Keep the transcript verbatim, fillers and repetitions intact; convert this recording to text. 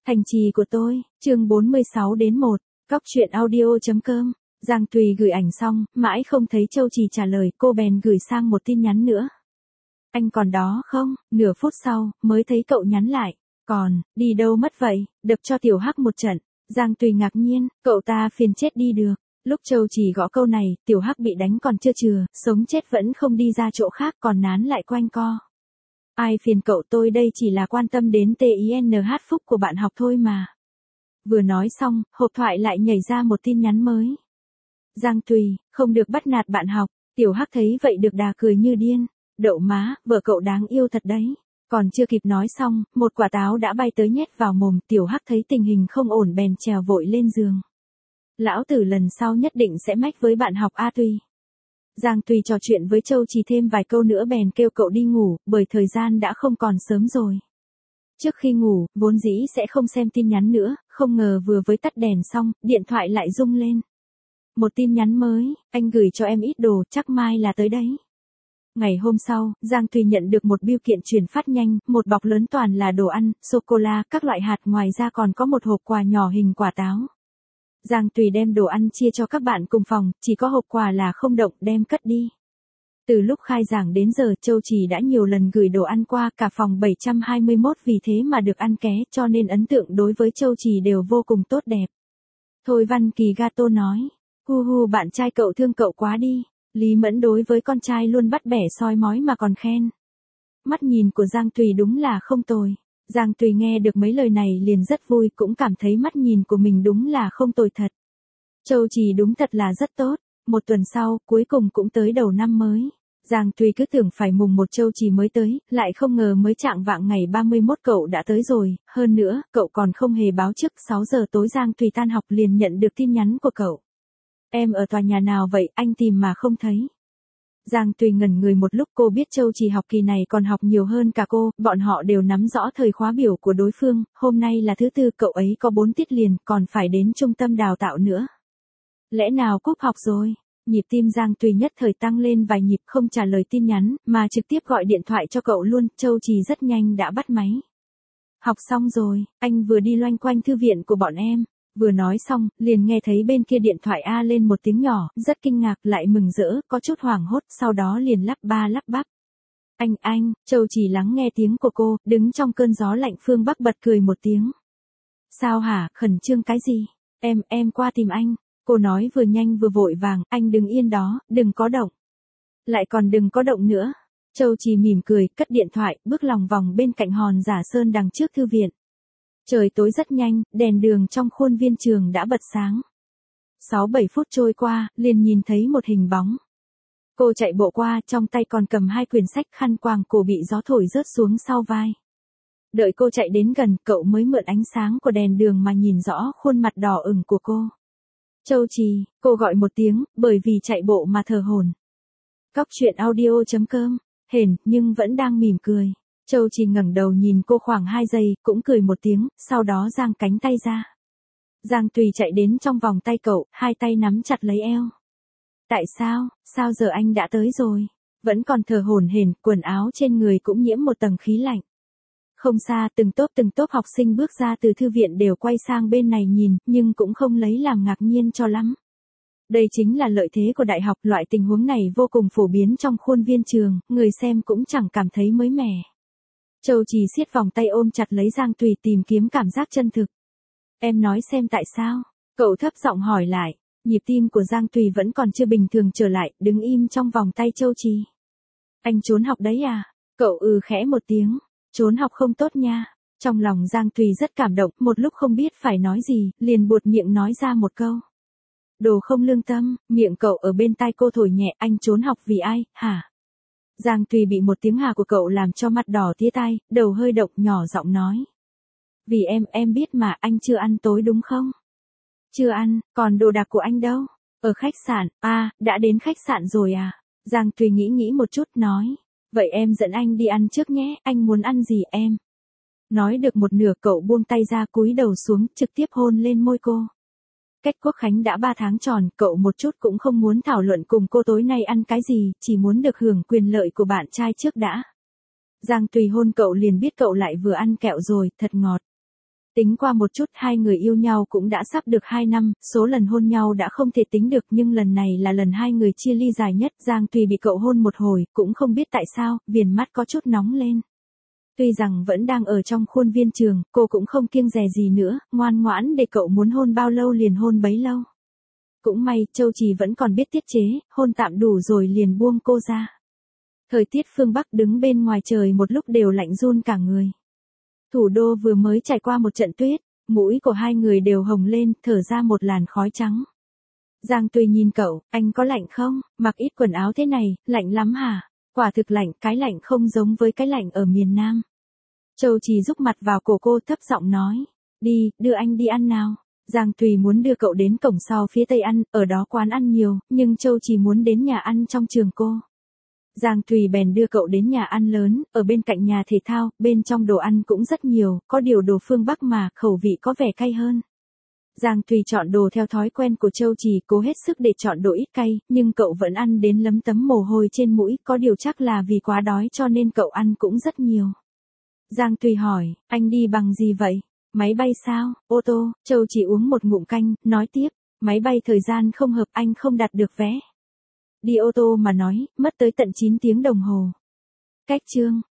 Thành trì của tôi, chương bốn mươi sáu đến một, Cóc truyện audio.com. Giang Tùy gửi ảnh xong, mãi không thấy Châu Trì trả lời, cô bèn gửi sang một tin nhắn nữa. Anh còn đó không? Nửa phút sau, mới thấy cậu nhắn lại. Còn, đi đâu mất vậy? Đập cho Tiểu Hắc một trận. Giang Tùy ngạc nhiên, cậu ta phiền chết đi được. Lúc Châu Trì gõ câu này, Tiểu Hắc bị đánh còn chưa chừa, sống chết vẫn không đi ra chỗ khác còn nán lại quanh co. Ai phiền cậu, tôi đây chỉ là quan tâm đến tin phúc của bạn học thôi mà. Vừa nói xong, hộp thoại lại nhảy ra một tin nhắn mới. Giang Tùy, không được bắt nạt bạn học. Tiểu Hắc thấy vậy được đà cười như điên. Đậu má, vợ cậu đáng yêu thật đấy. Còn chưa kịp nói xong, một quả táo đã bay tới nhét vào mồm. Tiểu Hắc thấy tình hình không ổn bèn trèo vội lên giường. Lão tử lần sau nhất định sẽ mách với bạn học A Tùy. Giang Tùy trò chuyện với Châu Trì thêm vài câu nữa bèn kêu cậu đi ngủ, bởi thời gian đã không còn sớm rồi. Trước khi ngủ, vốn dĩ sẽ không xem tin nhắn nữa, không ngờ vừa với tắt đèn xong, điện thoại lại rung lên. Một tin nhắn mới, anh gửi cho em ít đồ, chắc mai là tới đấy. Ngày hôm sau, Giang Tùy nhận được một bưu kiện chuyển phát nhanh, một bọc lớn toàn là đồ ăn, sô-cô-la, các loại hạt, ngoài ra còn có một hộp quà nhỏ hình quả táo. Giang Tùy đem đồ ăn chia cho các bạn cùng phòng, chỉ có hộp quà là không động, đem cất đi. Từ lúc khai giảng đến giờ, Châu Trì đã nhiều lần gửi đồ ăn qua cả phòng bảy trăm hai mươi mốt, vì thế mà được ăn ké, cho nên ấn tượng đối với Châu Trì đều vô cùng tốt đẹp. Thôi Văn Kỳ gato nói, hu hu bạn trai cậu thương cậu quá đi. Lý Mẫn đối với con trai luôn bắt bẻ soi mói mà còn khen. Mắt nhìn của Giang Tùy đúng là không tồi. Giang Tùy nghe được mấy lời này liền rất vui, cũng cảm thấy mắt nhìn của mình đúng là không tồi thật. Châu Trì đúng thật là rất tốt. Một tuần sau, cuối cùng cũng tới đầu năm mới. Giang Tùy cứ tưởng phải mùng một Châu Trì mới tới, lại không ngờ mới chạng vạng ngày ba mươi mốt cậu đã tới rồi. Hơn nữa, cậu còn không hề báo trước. Sáu giờ tối Giang Tùy tan học liền nhận được tin nhắn của cậu. Em ở tòa nhà nào vậy, anh tìm mà không thấy. Giang Tùy ngẩn người một lúc, cô biết Châu Trì học kỳ này còn học nhiều hơn cả cô, bọn họ đều nắm rõ thời khóa biểu của đối phương, hôm nay là thứ tư, cậu ấy có bốn tiết liền, còn phải đến trung tâm đào tạo nữa. Lẽ nào cúp học rồi? Nhịp tim Giang Tùy nhất thời tăng lên vài nhịp, không trả lời tin nhắn, mà trực tiếp gọi điện thoại cho cậu luôn. Châu Trì rất nhanh đã bắt máy. Học xong rồi, anh vừa đi loanh quanh thư viện của bọn em. Vừa nói xong, liền nghe thấy bên kia điện thoại a lên một tiếng nhỏ, rất kinh ngạc lại mừng rỡ, có chút hoảng hốt, sau đó liền lắp ba lắp bắp. Anh, anh, Châu Trì lắng nghe tiếng của cô, đứng trong cơn gió lạnh phương Bắc bật cười một tiếng. Sao hả, khẩn trương cái gì? Em, em qua tìm anh. Cô nói vừa nhanh vừa vội vàng, anh đứng yên đó, đừng có động. Lại còn đừng có động nữa. Châu Trì mỉm cười, cất điện thoại, bước lòng vòng bên cạnh hòn giả sơn đằng trước thư viện. Trời tối rất nhanh, đèn đường trong khuôn viên trường đã bật sáng. sáu bảy phút trôi qua, liền nhìn thấy một hình bóng. Cô chạy bộ qua, trong tay còn cầm hai quyển sách, khăn quàng cổ bị gió thổi rớt xuống sau vai. Đợi cô chạy đến gần, cậu mới mượn ánh sáng của đèn đường mà nhìn rõ khuôn mặt đỏ ửng của cô. Châu Trì, cô gọi một tiếng, bởi vì chạy bộ mà thở hổn. Cóc truyện audio.com, hển, nhưng vẫn đang mỉm cười. Châu Trì ngẩng đầu nhìn cô khoảng hai giây, cũng cười một tiếng, sau đó giang cánh tay ra. Giang Tùy chạy đến trong vòng tay cậu, hai tay nắm chặt lấy eo. Tại sao, sao giờ anh đã tới rồi? Vẫn còn thở hổn hển, quần áo trên người cũng nhiễm một tầng khí lạnh. Không xa, từng tốp từng tốp học sinh bước ra từ thư viện đều quay sang bên này nhìn, nhưng cũng không lấy làm ngạc nhiên cho lắm. Đây chính là lợi thế của đại học, loại tình huống này vô cùng phổ biến trong khuôn viên trường, người xem cũng chẳng cảm thấy mới mẻ. Châu Trì siết vòng tay ôm chặt lấy Giang Tùy tìm kiếm cảm giác chân thực. Em nói xem tại sao? Cậu thấp giọng hỏi lại. Nhịp tim của Giang Tùy vẫn còn chưa bình thường trở lại, đứng im trong vòng tay Châu Trì. Anh trốn học đấy à? Cậu ừ khẽ một tiếng. Trốn học không tốt nha. Trong lòng Giang Tùy rất cảm động, một lúc không biết phải nói gì, liền buột miệng nói ra một câu. Đồ không lương tâm, miệng cậu ở bên tai cô thổi nhẹ, anh trốn học vì ai, hả? Giang Tùy bị một tiếng hà của cậu làm cho mặt đỏ tía tai, đầu hơi động, nhỏ giọng nói. Vì em, em biết mà, anh chưa ăn tối đúng không? Chưa ăn, còn đồ đạc của anh đâu? Ở khách sạn, à, đã đến khách sạn rồi à? Giang Tùy nghĩ nghĩ một chút, nói. Vậy em dẫn anh đi ăn trước nhé, anh muốn ăn gì em? Nói được một nửa cậu buông tay ra, cúi đầu xuống, trực tiếp hôn lên môi cô. Cách Quốc Khánh đã ba tháng tròn, cậu một chút cũng không muốn thảo luận cùng cô tối nay ăn cái gì, chỉ muốn được hưởng quyền lợi của bạn trai trước đã. Giang Tùy hôn cậu liền biết cậu lại vừa ăn kẹo rồi, thật ngọt. Tính qua một chút, hai người yêu nhau cũng đã sắp được hai năm, số lần hôn nhau đã không thể tính được, nhưng lần này là lần hai người chia ly dài nhất. Giang Tùy bị cậu hôn một hồi, cũng không biết tại sao, viền mắt có chút nóng lên. Tuy rằng vẫn đang ở trong khuôn viên trường, cô cũng không kiêng dè gì nữa, ngoan ngoãn để cậu muốn hôn bao lâu liền hôn bấy lâu. Cũng may, Châu Trì vẫn còn biết tiết chế, hôn tạm đủ rồi liền buông cô ra. Thời tiết phương Bắc đứng bên ngoài trời một lúc đều lạnh run cả người. Thủ đô vừa mới trải qua một trận tuyết, mũi của hai người đều hồng lên, thở ra một làn khói trắng. Giang Tùy nhìn cậu, anh có lạnh không? Mặc ít quần áo thế này, lạnh lắm hả? Quả thực lạnh, cái lạnh không giống với cái lạnh ở miền Nam. Châu Trì rúc mặt vào cổ cô thấp giọng nói, đi, đưa anh đi ăn nào. Giang Tùy muốn đưa cậu đến cổng sau phía tây ăn, ở đó quán ăn nhiều, nhưng Châu Trì muốn đến nhà ăn trong trường cô. Giang Tùy bèn đưa cậu đến nhà ăn lớn, ở bên cạnh nhà thể thao, bên trong đồ ăn cũng rất nhiều, có điều đồ phương Bắc mà, khẩu vị có vẻ cay hơn. Giang Tùy chọn đồ theo thói quen của Châu Trì, cố hết sức để chọn đồ ít cay, nhưng cậu vẫn ăn đến lấm tấm mồ hôi trên mũi, có điều chắc là vì quá đói cho nên cậu ăn cũng rất nhiều. Giang Tùy hỏi, anh đi bằng gì vậy? Máy bay sao? Ô tô? Châu Trì uống một ngụm canh, nói tiếp, máy bay thời gian không hợp, anh không đặt được vé. Đi ô tô mà nói, mất tới tận chín tiếng đồng hồ. Cách chương